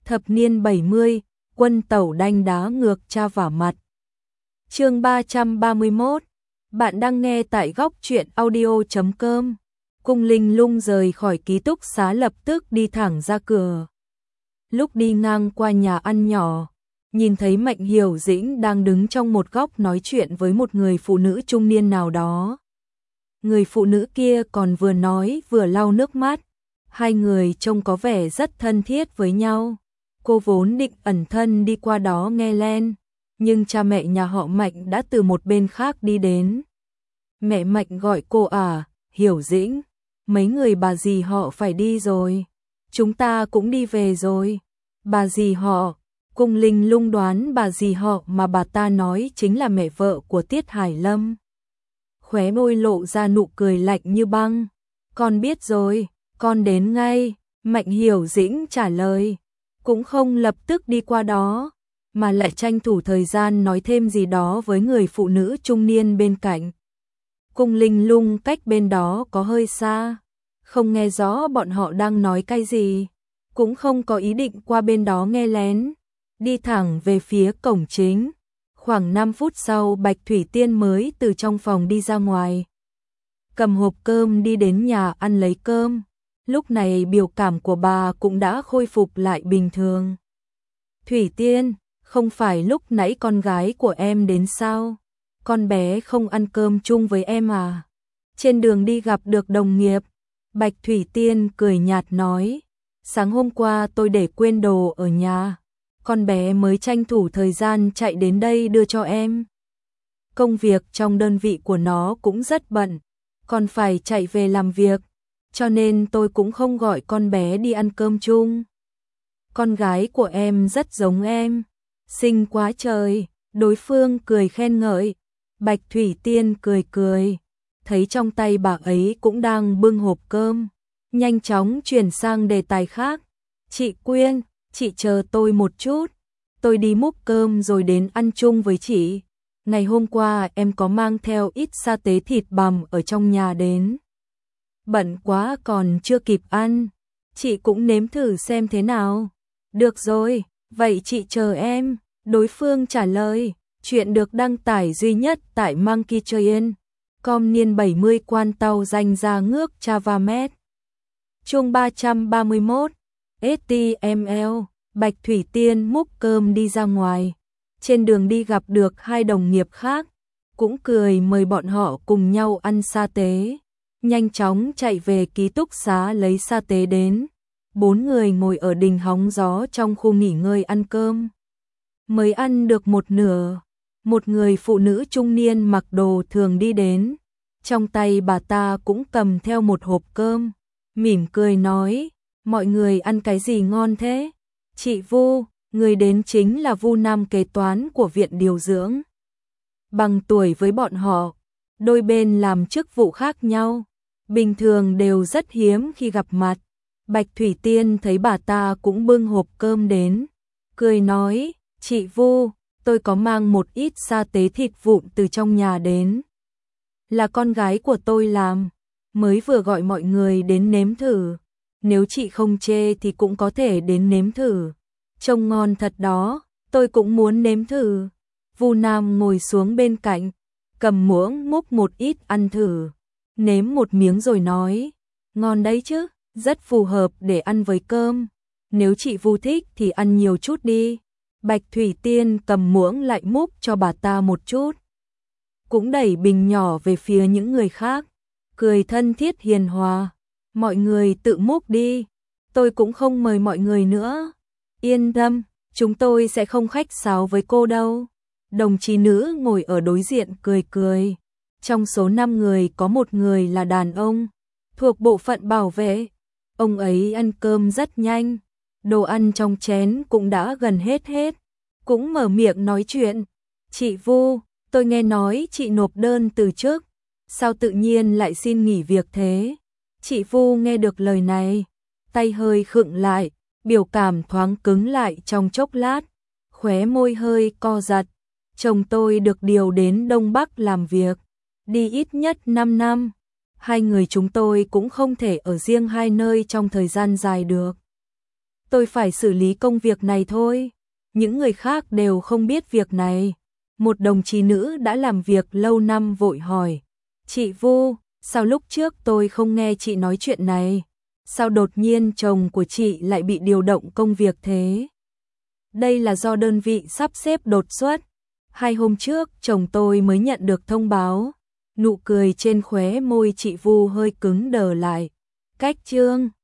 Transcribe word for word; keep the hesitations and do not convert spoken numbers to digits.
Thập niên bảy mươi, quân tẩu đanh đá ngược cha vả mặt. Chương ba trăm ba mươi mốt. Bạn đang nghe tại góc truyện audio chấm com. Cung Linh Lung rời khỏi ký túc xá lập tức đi thẳng ra cửa. Lúc đi ngang qua nhà ăn nhỏ, nhìn thấy Mạnh Hiểu Dĩnh đang đứng trong một góc nói chuyện với một người phụ nữ trung niên nào đó. Người phụ nữ kia còn vừa nói vừa lau nước mắt. Hai người trông có vẻ rất thân thiết với nhau. Cô vốn định ẩn thân đi qua đó nghe len, nhưng cha mẹ nhà họ Mạnh đã từ một bên khác đi đến. Mẹ Mạnh gọi cô à, Hiểu Dĩnh, mấy người bà dì họ phải đi rồi. Chúng ta cũng đi về rồi. Bà dì họ, Cung Linh Lung đoán bà dì họ mà bà ta nói chính là mẹ vợ của Tiết Hải Lâm. Khóe môi lộ ra nụ cười lạnh như băng. Con biết rồi, con đến ngay, Mạnh Hiểu Dĩnh trả lời. Cũng không lập tức đi qua đó, mà lại tranh thủ thời gian nói thêm gì đó với người phụ nữ trung niên bên cạnh. Cung Linh Lung cách bên đó có hơi xa, không nghe rõ bọn họ đang nói cái gì, cũng không có ý định qua bên đó nghe lén, đi thẳng về phía cổng chính. Khoảng năm phút sau Bạch Thủy Tiên mới từ trong phòng đi ra ngoài, cầm hộp cơm đi đến nhà ăn lấy cơm. Lúc này biểu cảm của bà cũng đã khôi phục lại bình thường. Thủy Tiên, không phải lúc nãy con gái của em đến sao? Con bé không ăn cơm chung với em à? Trên đường đi gặp được đồng nghiệp. Bạch Thủy Tiên cười nhạt nói. Sáng hôm qua tôi để quên đồ ở nhà. Con bé mới tranh thủ thời gian chạy đến đây đưa cho em. Công việc trong đơn vị của nó cũng rất bận, còn phải chạy về làm việc, cho nên tôi cũng không gọi con bé đi ăn cơm chung. Con gái của em rất giống em, xinh quá trời, đối phương cười khen ngợi. Bạch Thủy Tiên cười cười, thấy trong tay bà ấy cũng đang bưng hộp cơm, nhanh chóng chuyển sang đề tài khác. Chị Quyên, chị chờ tôi một chút, tôi đi múc cơm rồi đến ăn chung với chị. Ngày hôm qua em có mang theo ít sa tế thịt bằm ở trong nhà đến. Bận quá còn chưa kịp ăn, chị cũng nếm thử xem thế nào. Được rồi, vậy chị chờ em, đối phương trả lời. Chuyện được đăng tải duy nhất tại Monkey Train. Com niên bảy mươi quan tàu danh ra ngước Chavamet. Chương ba trăm ba mươi mốt. ét tê em lờ, Bạch Thủy Tiên múc cơm đi ra ngoài. Trên đường đi gặp được hai đồng nghiệp khác, cũng cười mời bọn họ cùng nhau ăn sa tế. Nhanh chóng chạy về ký túc xá lấy sa tế đến. Bốn người ngồi ở đình hóng gió trong khu nghỉ ngơi ăn cơm. Mới ăn được một nửa, một người phụ nữ trung niên mặc đồ thường đi đến. Trong tay bà ta cũng cầm theo một hộp cơm, mỉm cười nói, mọi người ăn cái gì ngon thế? Chị Vu, người đến chính là Vu Nam kế toán của viện điều dưỡng. Bằng tuổi với bọn họ, đôi bên làm chức vụ khác nhau, bình thường đều rất hiếm khi gặp mặt. Bạch Thủy Tiên thấy bà ta cũng bưng hộp cơm đến, cười nói, chị Vu, tôi có mang một ít sa tế thịt vụn từ trong nhà đến. Là con gái của tôi làm, mới vừa gọi mọi người đến nếm thử. Nếu chị không chê thì cũng có thể đến nếm thử. Trông ngon thật đó, tôi cũng muốn nếm thử. Vu Nam ngồi xuống bên cạnh, cầm muỗng múc một ít ăn thử. Nếm một miếng rồi nói, ngon đấy chứ, rất phù hợp để ăn với cơm. Nếu chị Vu thích thì ăn nhiều chút đi. Bạch Thủy Tiên cầm muỗng lại múc cho bà ta một chút. Cũng đẩy bình nhỏ về phía những người khác, cười thân thiết hiền hòa. Mọi người tự múc đi, tôi cũng không mời mọi người nữa. Yên tâm, chúng tôi sẽ không khách sáo với cô đâu. Đồng chí nữ ngồi ở đối diện cười cười. Trong số năm người có một người là đàn ông, thuộc bộ phận bảo vệ. Ông ấy ăn cơm rất nhanh, đồ ăn trong chén cũng đã gần hết hết. Cũng mở miệng nói chuyện. Chị Vu, tôi nghe nói chị nộp đơn từ chức, sao tự nhiên lại xin nghỉ việc thế? Chị Vu nghe được lời này, tay hơi khựng lại, biểu cảm thoáng cứng lại trong chốc lát, khóe môi hơi co giật. Chồng tôi được điều đến Đông Bắc làm việc, đi ít nhất năm năm. Hai người chúng tôi cũng không thể ở riêng hai nơi trong thời gian dài được. tôi phải xử lý công việc này thôi. Những người khác đều không biết việc này. Một đồng chí nữ đã làm việc lâu năm vội hỏi. Chị Vu, sao lúc trước tôi không nghe chị nói chuyện này? Sao đột nhiên chồng của chị lại bị điều động công việc thế? Đây là do đơn vị sắp xếp đột xuất. Hai hôm trước chồng tôi mới nhận được thông báo. Nụ cười trên khóe môi chị Vu hơi cứng đờ lại. Cách Trương